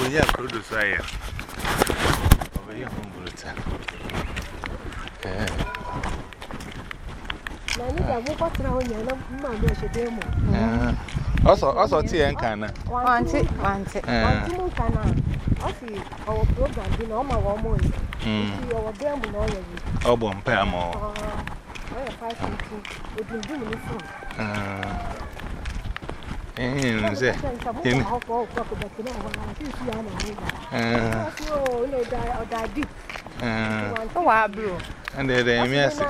yeah, produce I am. Over here, Humboldt. Also, tea and canna. Want it. I see our program, you know, my woman. Our damn lawyer. Oh, bon, Pamo. I have 5 we can do this one. And they're messy.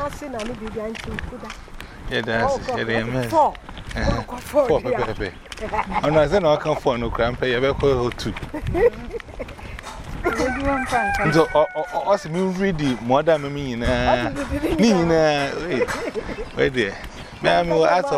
Yeah, that's a mess. 4 pepe. I'm not saying I come for no cramp, pay a better 2. So, also, me read the modern mean. Nina, wait there. Mammy will ask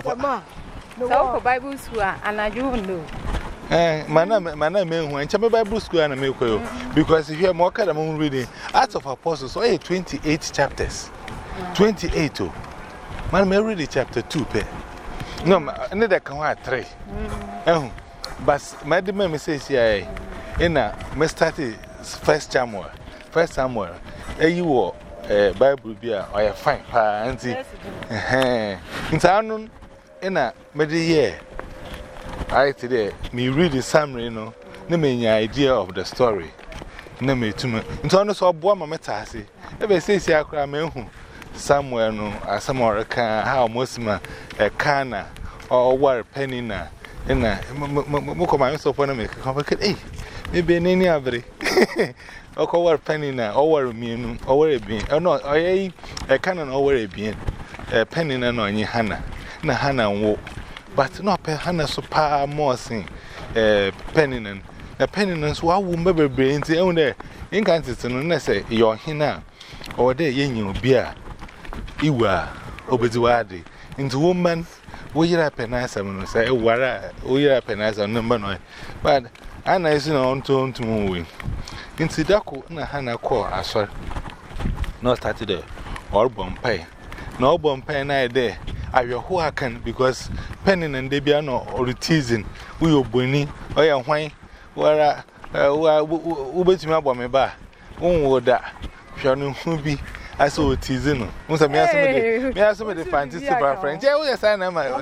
of Bible school, and I don't know. My name went to Bible school and I make you because if you are more kind reading Acts of Apostles, 28 chapters. 28. Man, may read chapter 2. No, neither can I 3. But my demand says, yeah, in a me started 1 Samuel. You were Bible beer or a fine auntie. In town, in a medi I today, me read the summary, no, me idea of the story. No, me to me. In town, so boy, my metasi. Ever says, I cry me home somewhere, no, as some more can, how most a canna or war penny na. In a Mokoma, so for me, complicate, eh? Maybe any other. Or call penny na, or me, or a bean, or not, a cannon over a bean, a penny na no, any Hannah, na Hannah walk. But not per Hannah so pa more sing penny a penny so I will never be in the own there. Inconsistent, unless you're here or there, you beer. You are obediwadi into woman. We are penazam, say, we are penazam number. But I know on to moving. In Sidako, na Hannah call as well. Not started there or Bompay. No Bompay, I there. I will who I can because penning and Debiano or teasing. We will bunny or your wine. Where who bet me about me bar. Won't that? Shall be. I saw teasing. Once I have somebody fancy super friends. Yeah, we are signing my.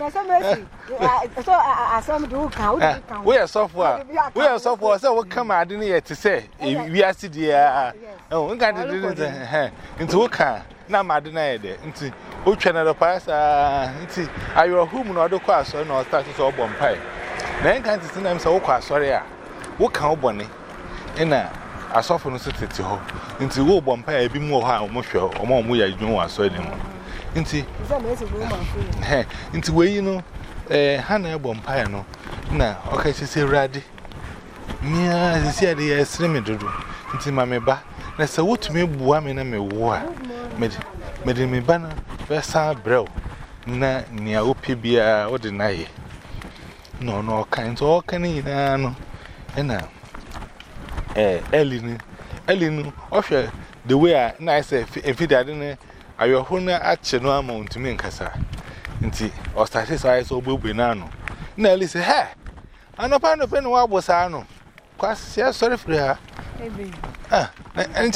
So I saw me do count. We are software. We are software. So what come I didn't yet to say. We are sitting here. Oh, we got to do it into a car. Now, my denied it. Into which another pass. Are you a whom not the class or not started so bomb pie? Then can't see them so quite sorry. What count bonnie? In a I saw from the city to her. Into wool bomb pie, be more how much or more we are doing was so anymore. Into where you know, Hannah bomb pie no. Now, okay, she say raddy. Mia, she said, yes, slimming to do. Into my meba. Let's say what to me, woman, and me war. Made me banner, Versa Bro. Na near Opibia or deny. No, kinds all can eat. No, and now. Ellen, offer the way I nice if it hadn't a your honor at no amount to me in Casa. Inti, or started eyes or Bubinano. Nelly say, hey, I'm not a pen was I know. Quite sorry for her. And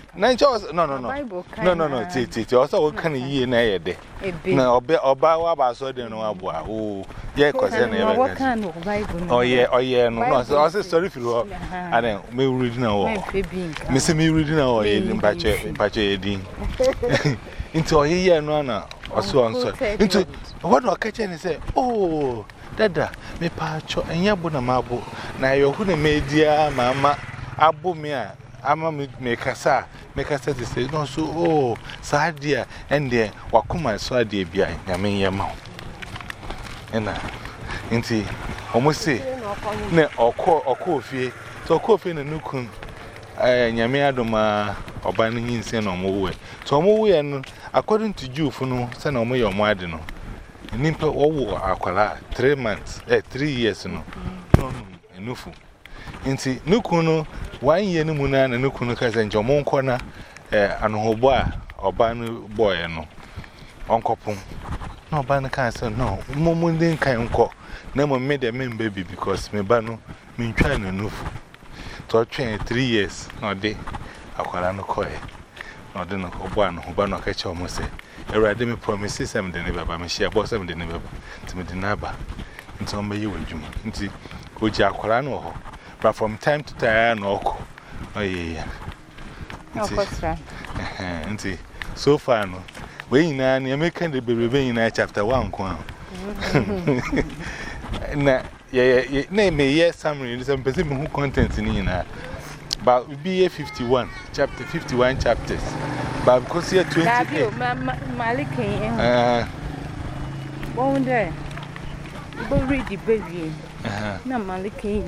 no, Titi, also what can ye nay a day? No, or bow about so then, oh, yeah, because what kind of Bible? Oh, yeah, no, also sorry for you. I don't me reading now. Missing me reading now, in Pache, into a year, no, or so on. Into what no catching and say, oh, Dada, me pacho, and Yabuna Mabu. Now you couldn't make dear mamma, Abumia. Ama make us say, no, so, oh, sad dear, and dear, Wakuma, so dear, behind Yamma. And I, almost say, ne, or coffee, so coffee and a nukun, Yamiadoma, or banning in San Omo. So, Omo, and according to you, for no, San Omo, or Madino. Nimpa owo akwala 3 months 3 years no enufu nti nukuno 1 year no muna na nukuno ka se njomo nkona anohobo a oba no boy no onkopon na oba no ka se no momo ndin kan nko na mo me de me baby because me ba no me ntwa na nufu train 3 years. No, day. I call an okoy. No, then one who ban or catch almost say. A radimi promises them the neighbor, but she bought them the neighbor to me the neighbor. And so may you with you. Into which I call an oho. But from time to time, no. Oh, yeah. Into so far, no. When you make the baby in chapter 1. Name me, yes, summary, some specific who contents in but be 51, chapter 51 chapters. But because here 28. Maliki, won't there? Read the baby. No, Maliki,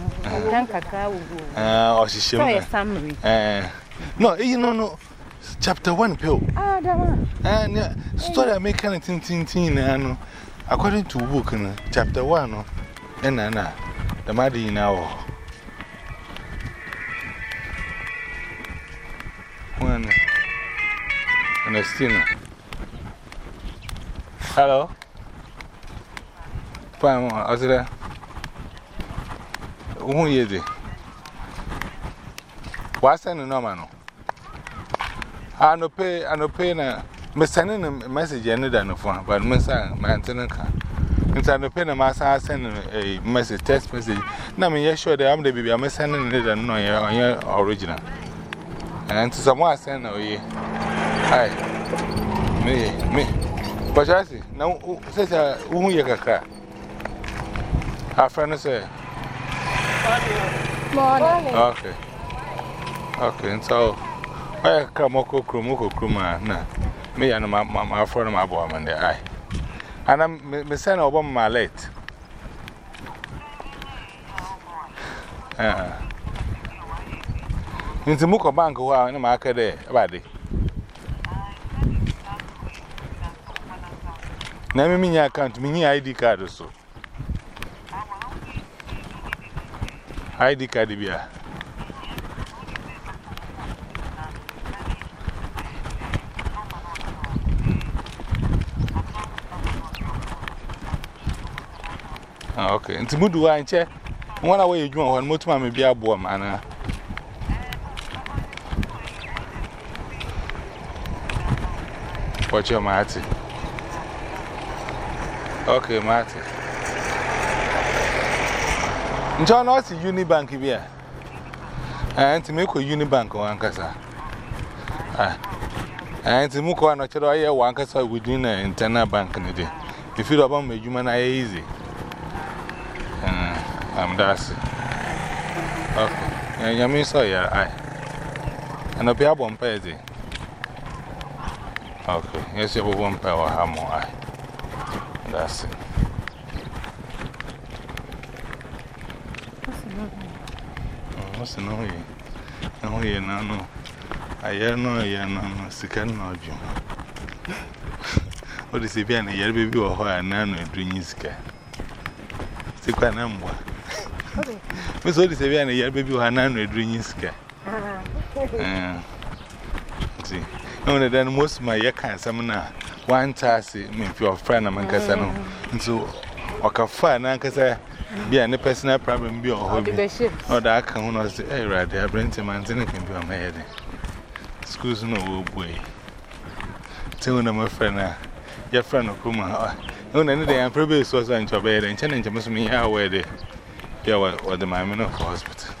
or she should a summary. No, you know, chapter 1 pill. And story I make kind of tin, and according to book, chapter 1, and Anna, the Maddy now. One and a stinner. Hello? Fine, I was there. Who is it? What's the normal? I no pay, me sending a message any than the phone, but my antenna can. Inside the pen, my son sending a message, text message. Now, me, sure that I'm the baby, I'm sending it and no, your original. And to someone send away. Hi, me. But I see, now, says who you can cry. Our friend say, okay. Okay, and so I come Moko Kruma, me and my friend, my boy, and the eye. And I'm sending over my late. Into Muko Bank, who are in the market there, body. Name me your account, mini ID card or so. ID card, beer. Okay, into Mudu, I check. One away you do one more time, maybe a boy, man. What's your Marty? Okay, Marty. John, what's the Unibank here? And to make a Unibank or Ancasa. And to Muko and Ochoa, one Casa within an internal bank in the day. If you don't make human eye easy. I'm Darcy. Okay, and you mean so, yeah, and a pair one pair. Okay, yes, you have 1 pair or how more. That's it. What's the no? No. I know, second no, Jim. What is it? Be a year baby or why none of dreams care. Second number. Miss Odis, a year baby or none of dreams care. See, no, then most of my year can't summon one task, if your friend among Cassano. And so, or can find Ancasa be a personal problem be or hobby. Or that can not say, hey, right there, Brenton Manzini can be on my head. School's no way. Tell them my friend, your friend of Kuma. No, any day I'm probably so in your bed and challenge must me how where they or the Mamma of hospital.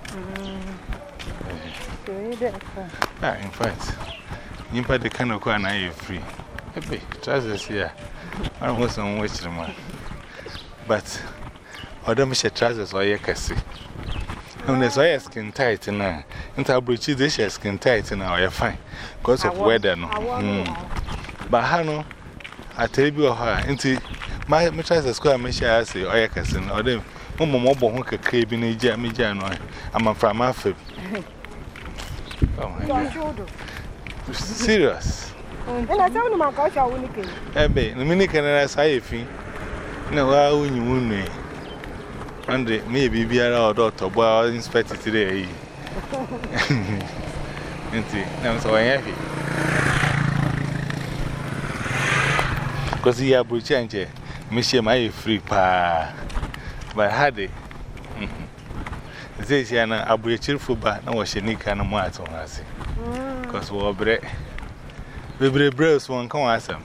In fact, you put the kind of car now you're free. Hey, trousers here. I was on which the man. But, or don't miss your trousers or your cassie. And there's all skin tight now. And I'll breach this skin tight now, you're fine. Because of weather. But, Hano, I tell you, her, my trousers square, Misha, I say, or your cousin, or them, Mobile Honka crab in a jammy January. I'm from my fib. Serious. And I tell him, I shall win again. Ebbe, the minute can I say if you know how you wound me. And maybe be our daughter, but I'll inspect it today. I'm so happy. Because he had a change, Monsieur, my free pa. But had it. Say, Siana, I'll be a cheerful bat, no, she need kind of marks on us. Because we're bread. The breast won't come as them.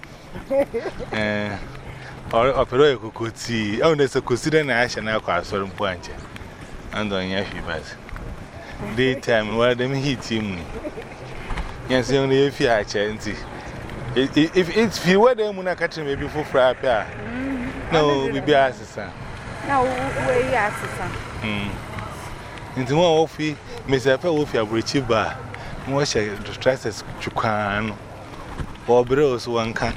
Or opera could see. Oh, there's a consider Nash and Alcohol, certain point. And on Yaffy Bass. Daytime, where them heat him. Yes, only if you are chancy. If you were them when I catch him before fry pair. No, we be asked. Now, where you ask, into one of you, Miss Apple with your breachy bar. More share the stresses to can or bros one can.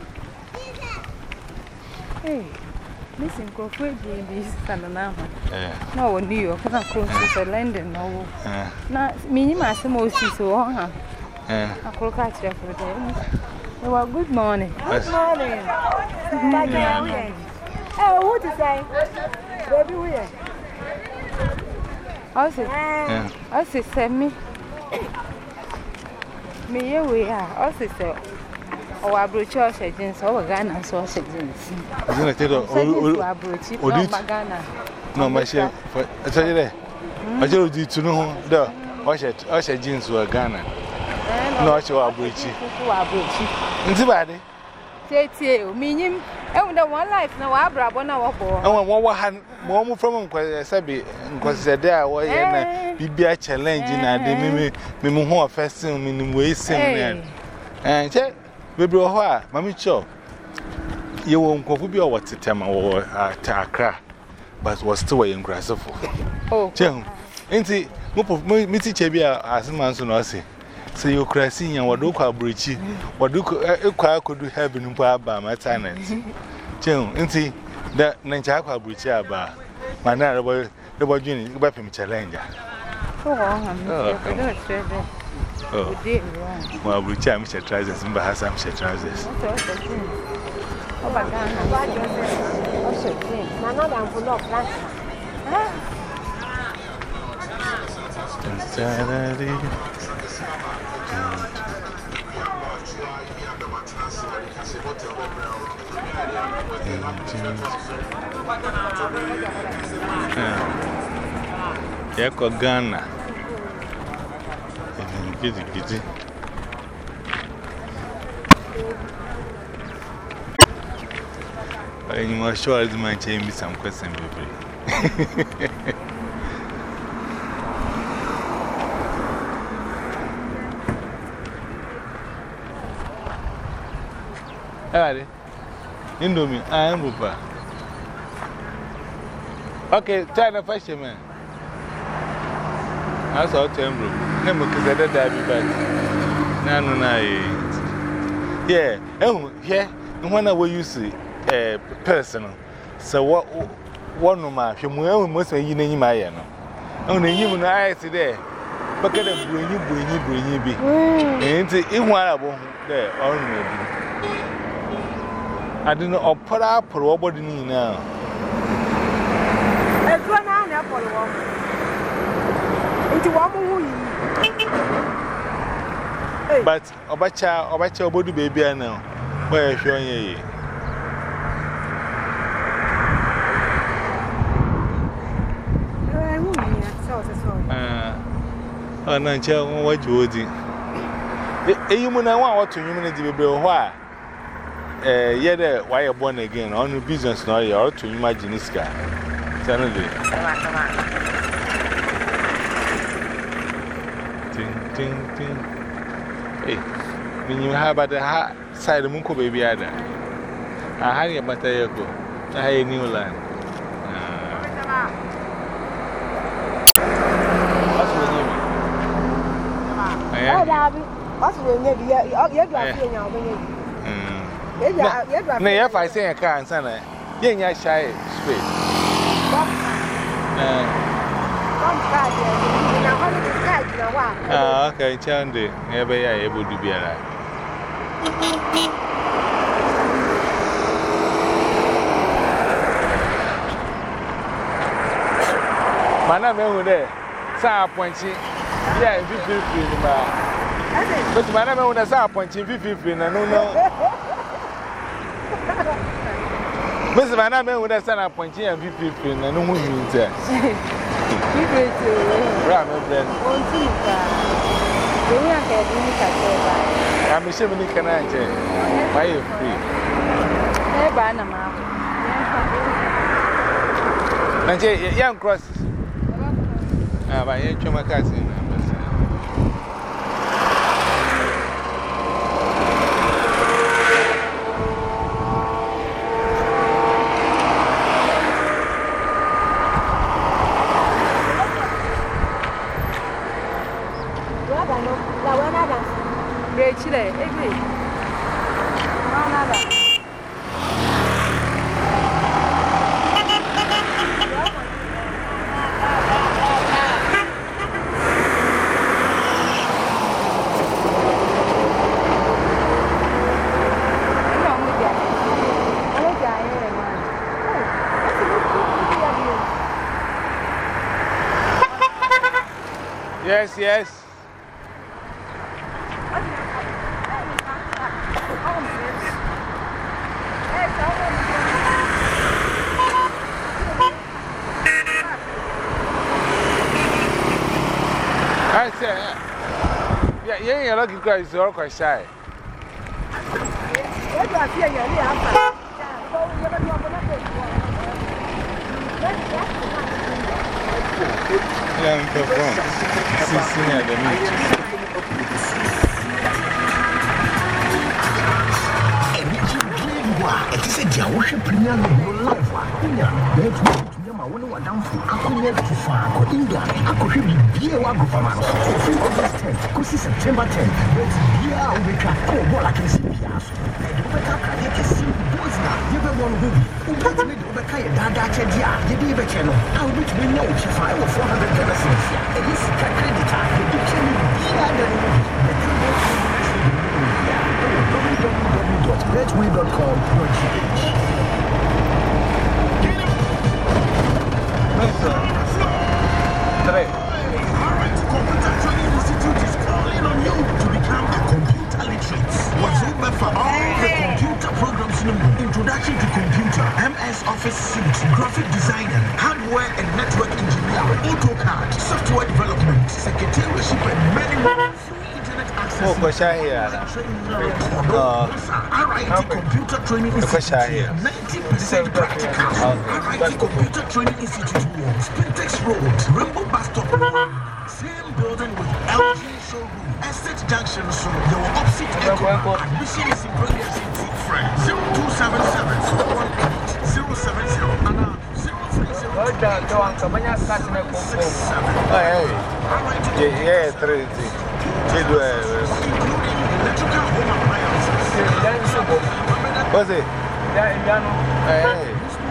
Hey, listen, go for this and now. No, New York, I'm close to London. No, not me, my Moses, so I could catch you for them. Well, good morning. Good morning. Oh, what to say? Baby, where? I said, send me. Me, we are. I said, oh, I brought your agents over Ghana sausage. Isn't it? No, my chef. I tell you that. I told you to know the Usher jeans were Ghana. No, I bridge. Into body. Say, meaning, and the one life now, I brought 1 hour for. I want one from Sabi, because there was be a challenge in a day, me more first thing, wasting. And check, baby, Mammy Cho. You won't go be what to tell or Accra, but was still in Grassful. Oh, Jim, ain't it? Missy Chabia as a man so noisy. So you're crashing and what do call breachy? What do could do heaven in by my tenants? Jim, ain't it? That Nanchaka breachy bar. My narrow the Virginia weapon challenger. Oh, dear. Well, we try Mr. Trousers and perhaps I'm Mr. Trousers. Oh, my God, Ghana. Giddy. You must sure as my chamber some question, baby. Alright, Indomie, I am Rupa. Okay, try the first man. I saw Tembro. Never because I did back. No. Yeah, yeah, and when I will use it personal. So, what one of my most of you name my no. Only you and I today. But get a bring you be. Ain't it in one of there only. I don't know, put up for what you need now. It's one hour for the woman. Into one. But Obacha, body baby, now. Where is your ye? Oh, no, what you would do. A human, I want to humanity be why. Yeah, why you're born again on your business now, you ought to imagine this guy. Come Ting. Hey, when you have at the side of Munko baby, I had a Matayako. I had a new land. What's the name? What's the name? No, if I say a car and son, you're shy straight. Okay, Chandy, never able to be alive. My name is there. Sa pointing. Yeah, if you feel free, but my name is Sa pointing, if you feel no. Mr. Van Amen would have sent a pointing and 50 and no one means that. Ram and bread. I'm assuming can I say, why you free? Young crosses. By my cousin. Yes, yes. I said, yeah, you're lucky because you're quite shy. Yeah, perform. Sitting at the meet. It is a Jawish premium life. I wonder what I'm for. I could never too far. I India. I could be a one for my August 10th. Because it's September 10th. Let's be out of the car. Oh, well, I can see Piasso. I do better. I can see boys now. You have one who will be the Obaka Dada Chedia. You did a channel. I'll be to know if I was 400 Genesis. And this is a creditor. You can be the www.redway.com.gh. Computer Training Institute is calling on you to become a computer literate. What's over for all the computer programs in Introduction to Computer, MS Office Suite, Graphic Designer, Hardware and Network Engineering, AutoCAD, Software Development, Secretarieship and many more. Internet access. Oh, RIT Computer Training Institute, 90% practical. RIT Computer Training Institute, Spintex Road, Rainbow Bus Stop, same building with LG Showroom, Estate Junction, so your opposite echo. Admission is in progress in Friend 0277-418-070 and 030. Electrical home appliances. What's it? Hey.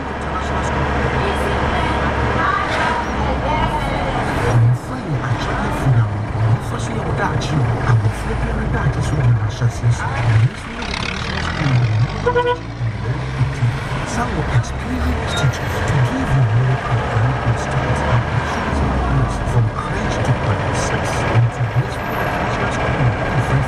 Some experienced teachers to give you more appropriate students from crèche to band 6 into this teachers different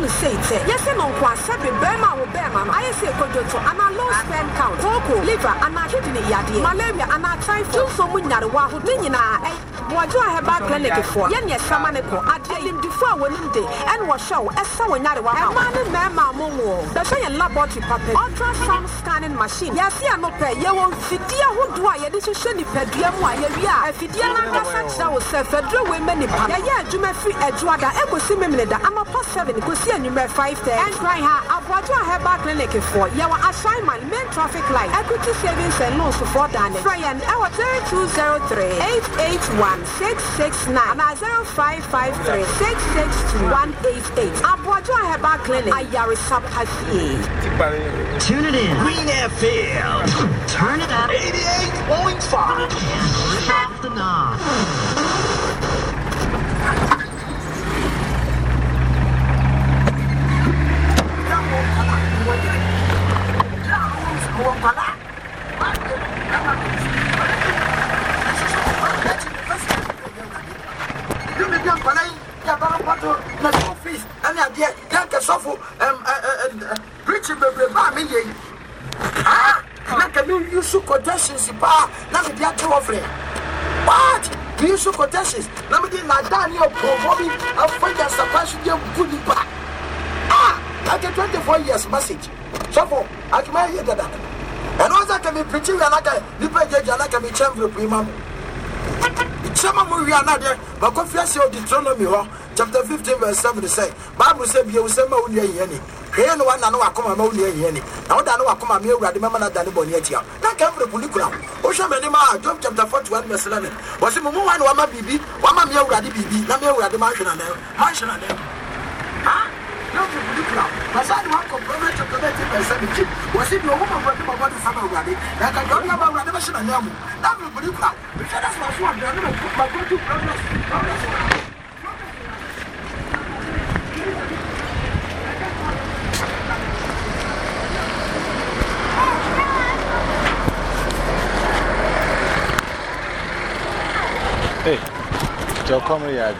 no say it. Yes, and on Quasabi, Burma or Burma, I say Kojoto, and a low sperm count, vocal, liver, and a kidney yadi, malaria, and a typhoid, so we not a wahoo dinner. What do I have back clinic for? Yes, Samanico, I tell him before winning day, and was show as so not a man and mamma momo. The same laboratory puppet, ultrasound scanning machine. Yes, I no pay, you won't fit dear who do I edition if a dear one, if you dear such that was a federal women in Paya, you may free a drug, I was similar. I'm a past 7, because see you may 5 and cry her. What do I have back clinic for? You are assignment, main traffic light, equity savings and loans for Danny. Brian, our 3203 881 669 0553 662 188. What do I have back clinic? I are Tune it in. Green FM. Turn it up. 88.5. And rip off the knob. Preaching baby, like you use quotations, now the other offering. What? You use quotations, now we did like Daniel Bobby, I'll find that surprise you good back. Like a 24 years message. So for I can hear that. And also I can be preaching like a like a chamber prima. Some of we are not there, but confess your Deuteronomy, chapter 15, verse 7 to say, Bible said, you will say, Moni. Here no one, I know I come among you. Now that I know I come among you, I remember that Danibonia. That came from the Pulicula. Ocean Menima, Job chapter 41, verse 11. Was it Mumu and Wama Bibi, Wama Mia Radi Bibi, Namia Radi Mansion and them. Mansion and them. Ah? No Pulicula. But I want to compromise to connect it by 17. Was it your woman working about the summer Radi? Like I don't know about Radimation and Yamu. That will Pulicula. Because that's my one. I never put my go-to progress. Hey, Joe, come here.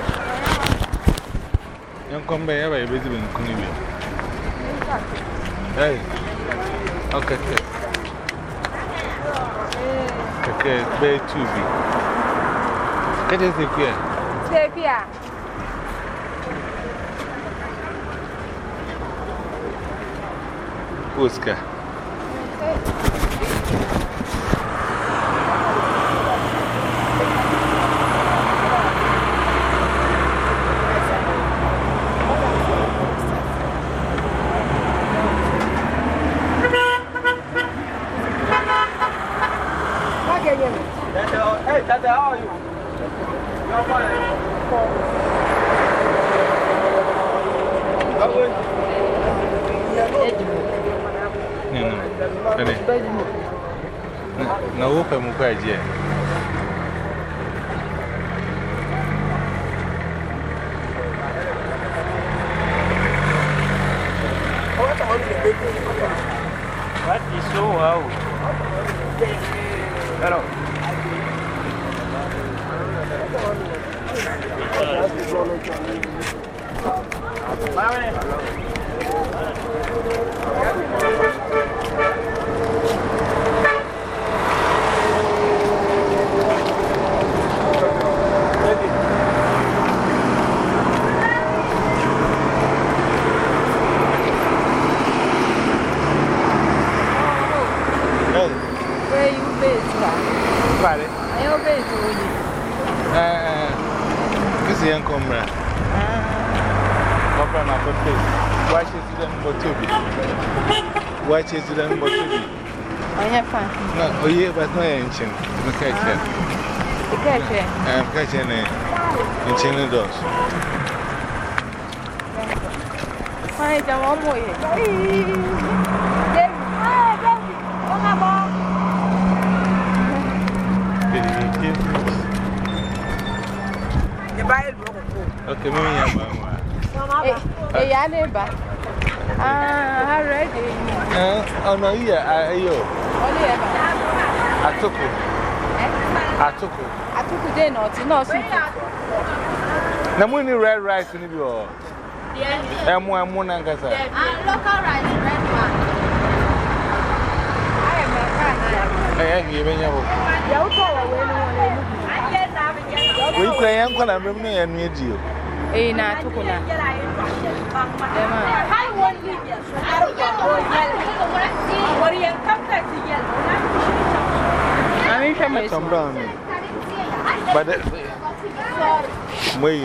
Young come by every busy in Kunibi. Hey, okay. Okay, bay 2B. Get it here. Stay here. Oscar. Hey, Tata, how are you? You're fine. No, open my page yet. What is so wow? Hello. Where you based? Vale. I am based with you. This is young comrade. Comrade, my birthday. Why should you them go to be? Why should you them go to be? I have fun. No, oh, yeah, but no ancient. Okay, sir. Okay, I'm catching a channel doors. I don't want more. David, oh, my mom. Okay, me and Mama. Hey, I never. How ready? Oh, no, yeah, Only ever. I took it. I took it, no, sweet. Now, when you red rice in the door. Emu Nangasa. Local rice, red one. I am a we play uncle and Remney and Medio. Eh, na tukuna. Some brown. But wait,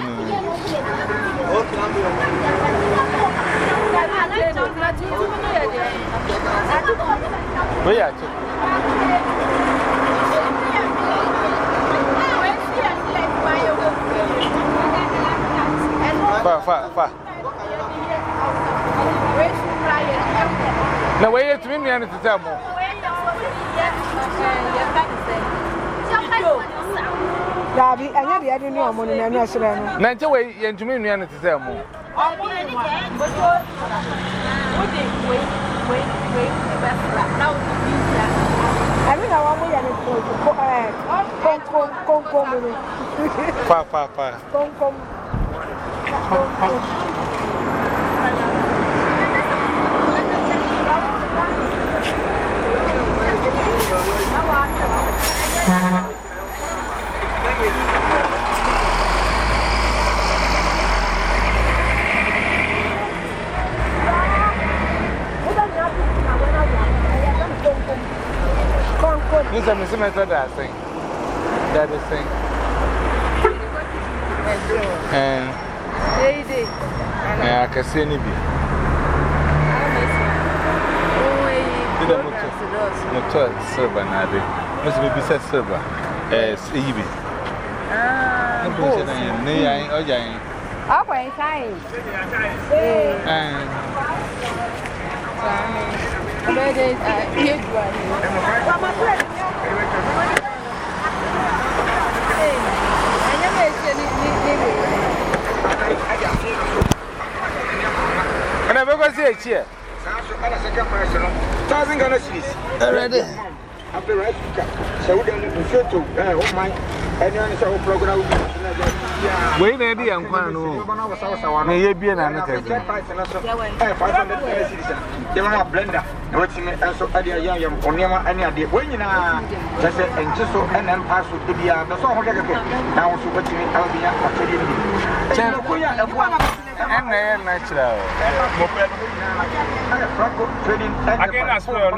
Fa. Now, wait to me and to tell more. Daddy, I had the other new one and I'm not Nancy, wait, and to me and to tell more. I mean, I want This is a method I think. That is thing. I can see any bit. Motor silver, Nabi. Must be said silver. Easy. And I'm going to say it here. Thousand Ghana cedis. Ready. After rice cooker. So then we show to oh my anyone saw program. Wait, maybe I'm going to may be an another. 500 cedis. They want a blender. What's in it? So I dear young Onyama any idea. When you know, just and just so and then pass with the the song. Now, so what you I'll be and then natural. Again, as well,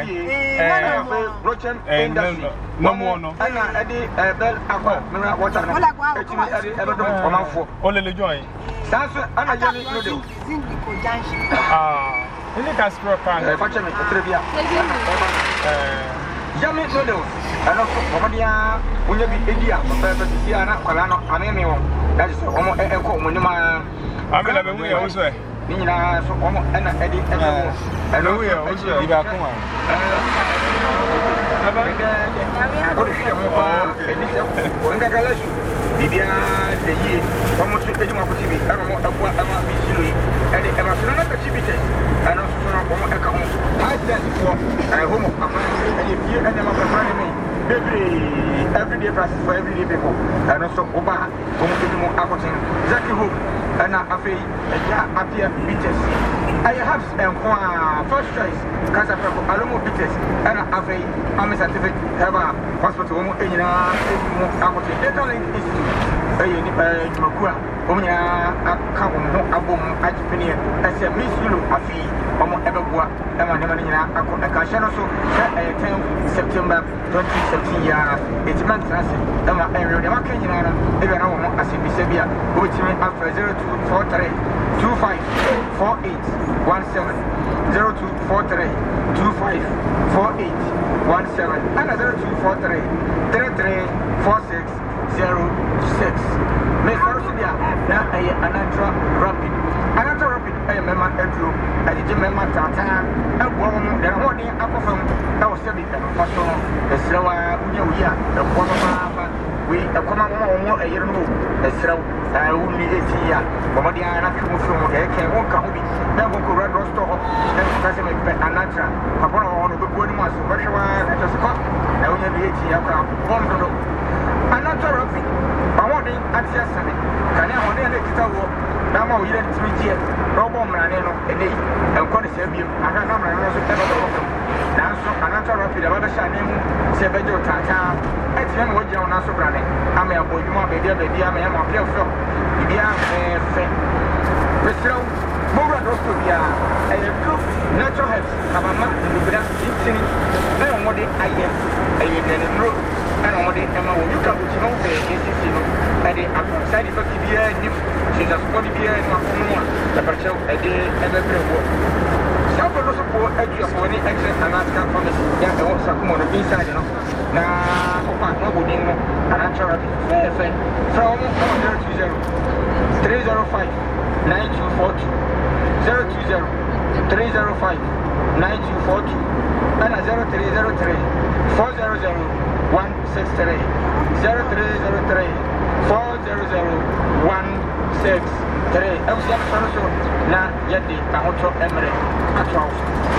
no more. No, Eddie Bell Aqua, water. only join. That's I'm a jelly noodle. In the Castro Pan, Trivia. Yummy noodles. And also, Pomadia, when you be India, Siana, Colano, Anemo. That is almost a common. I'm going to be also. Nina, so almost an Eddie. And we are also back home. Bibia the year, almost to take my TV, I don't know what I'm and the Emerson activity, and also from account. I said for a home of and if you and them of every day prices for everyday people, and also Oba, Homo Aquatin, Jackie Hope, and Afe, and Apia Beaches. I have first choice, Casapaco, Alomo Beaches, and Afe, I'm a certificate, have a hospital, and Aquatin, Data Link Institute. Makua, Omia, Abum, Ajipini, as a Miss Lulu, Afi, Omo Everboa, Emanina, Akashan also, 10 September 2017. It's months as Emma area, the Makana, even as if we say, which means after 0243 25 48 17 0243 25 48 17 and 0243 33 46 06. May first be another rapid. Another rapid, I am a man, Andrew. I did remember Tata, and one, the morning up of him. I was studying the fashion, the slower, the woman, we a common more a year ago, the slow, only 18 years. But the Anna come from the can walk out. Then we could run Rostov, and President Anatra, upon all the good ones, Russia, and just got. Now we have 18 years. Another rugby. I want the Asia Senate. Can I want the Now, we didn't 3 years. Robo Manano, a day, and Connisabium, and I know my also ever welcome. Now, so another rapid about the Shanim, Sebedo Tata, X1 was your Naso Brane. I may avoid you, baby, I may have a pure film. If you are fair. Restore, more than also be a proof, natural health, have a man in the grass, eating, then what I am, and in road, and what they am, you can put no pay, and the outside effect to be a new, she's a spotty beer in my own, the partial a day and a very work. Some of those poor edge of any exit and ask from the young or some more inside, you know. Now, nobody, and I'm sure from 020 305. 9242 020 305 9242 and 0303 400 163 0303 400 163. I was young so now yet the Pahoto Emery at 12.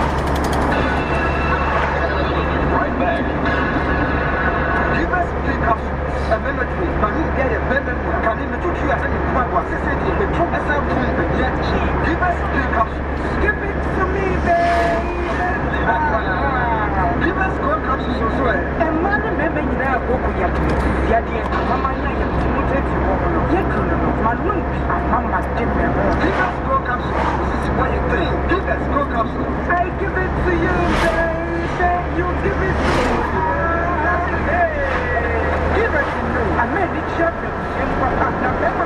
Right back. You must pick up a memory, but you get a memory. Can you do you as a was the true as a yet you must pick up. Give it to me, baby. You must go up so and man, remember you now go to your idea. Mamma, you muted you over yet to know my room. And Mamma's dinner. You must go up. This is what you think. Give us go up. I give it to you, baby. You give it to me. Give it to me. I made it sure that you never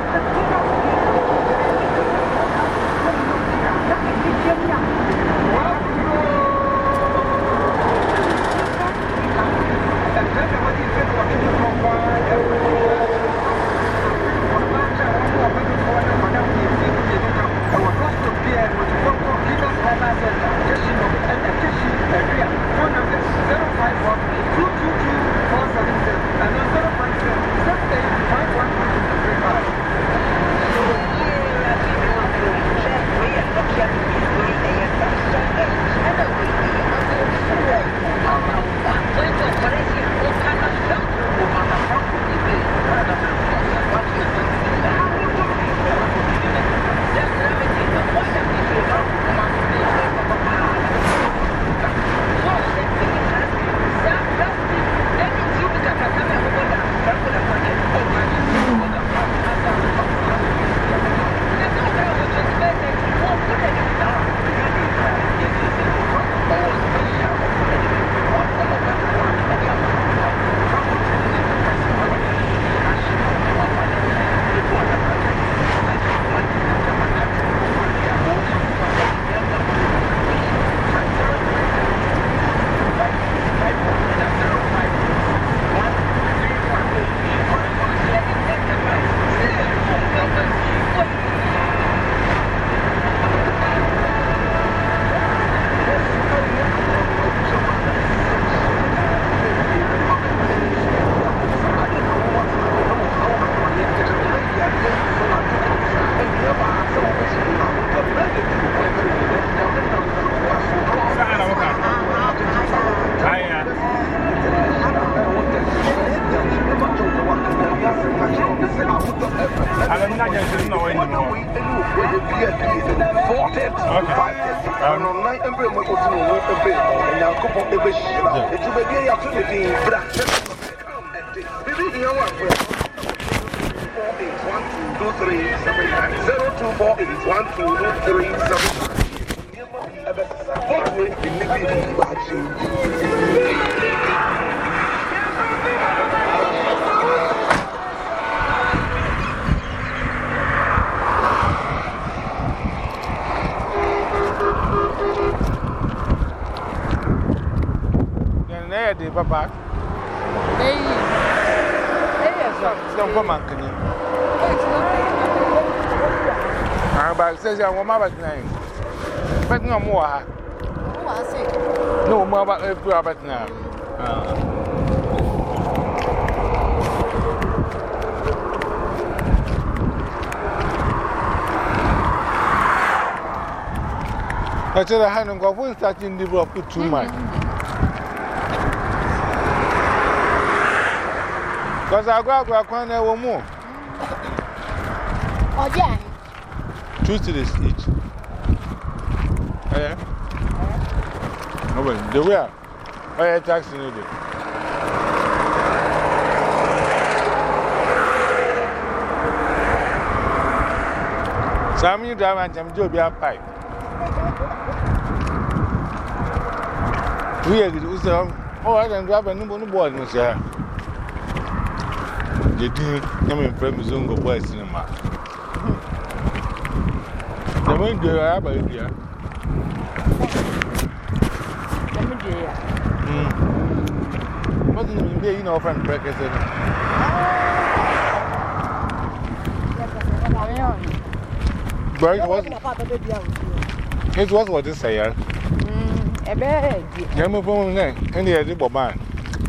Papa. Hey, don't come on, can you? I'm about to say, I want my back name. But no more. No more about every about now. I said I hadn't got one starting to put too much. Because I go out one more. Oh, yeah. 2 cities each. Yeah. No, but the way I taxi no day. Sammy drive and Jam Joe be a pipe. We are the oh, I can drive a new board, Monsieur. The dean, I'm in Premizungo Boy Cinema. The wind go up here. What do you mean, you know, friend breakfast? It was what they say. A bag. Yammer phone name, and the other man.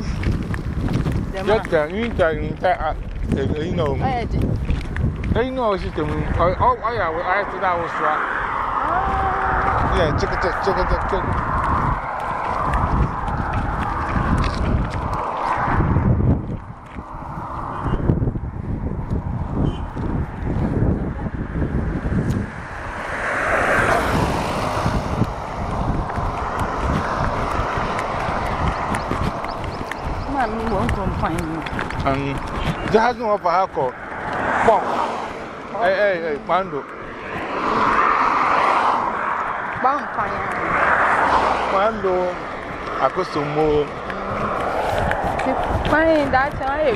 You know, they know she's the moon. Oh, yeah, I thought I was right. Yeah, check. There has no offer alcohol. Hey, Pando. Pando, I could some more. Fine, that's right.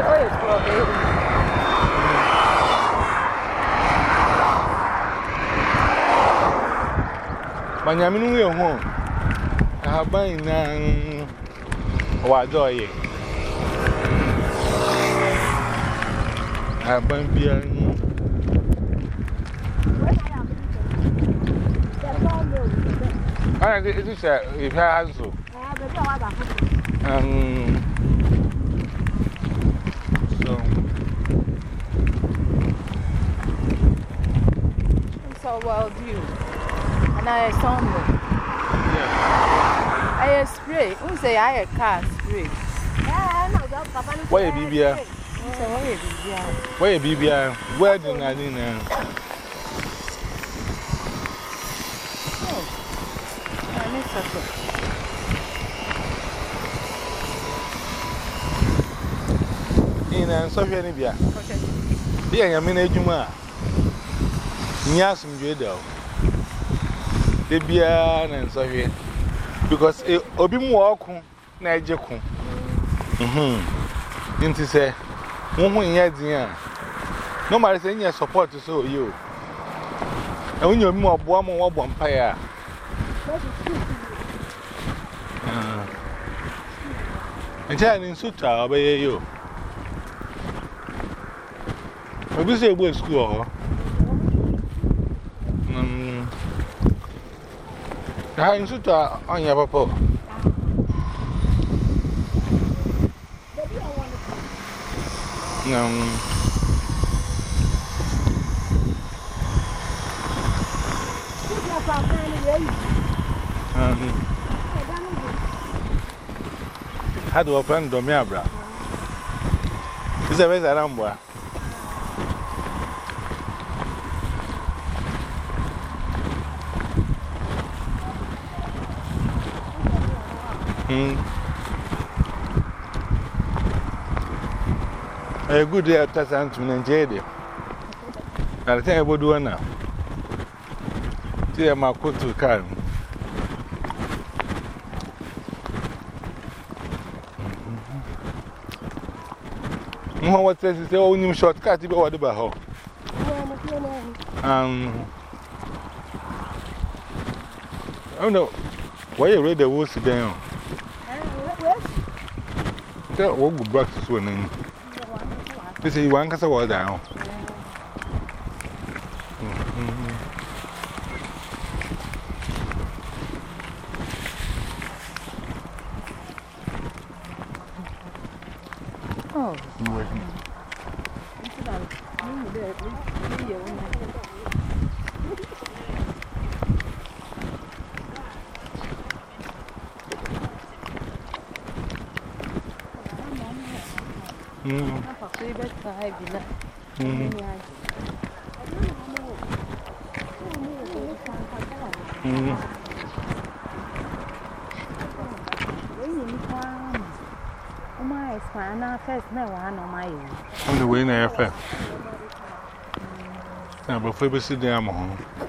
But I'm in your home. I have been joy. I've been here. I think it's a if I answer. So well due. And I saw me. I spray. Who say I a car spray? Why a BBA? Why a BBA? Where did I know? In and Sophia Nibia. Dear, I mean, a Juma. Niasum Judo. The beer and Sophia. Because Obim walk, Najaku. Didn't say, one yet, no matter saying your support to show you. And when you're more warm or vampire. And then in Sutra, obey you. What do you say about school? In Sutra on your papa. How do I find Domiabra? Is a very Arambua. A good day after Santum and Jade. I think I would do now. See, my coat to car. What says it's the only shortcut to go about her. Oh no, why you read the words down? Tell what good breakfast winning. They say one can say down. Oh, On the way, near fair. Now, before we sit down,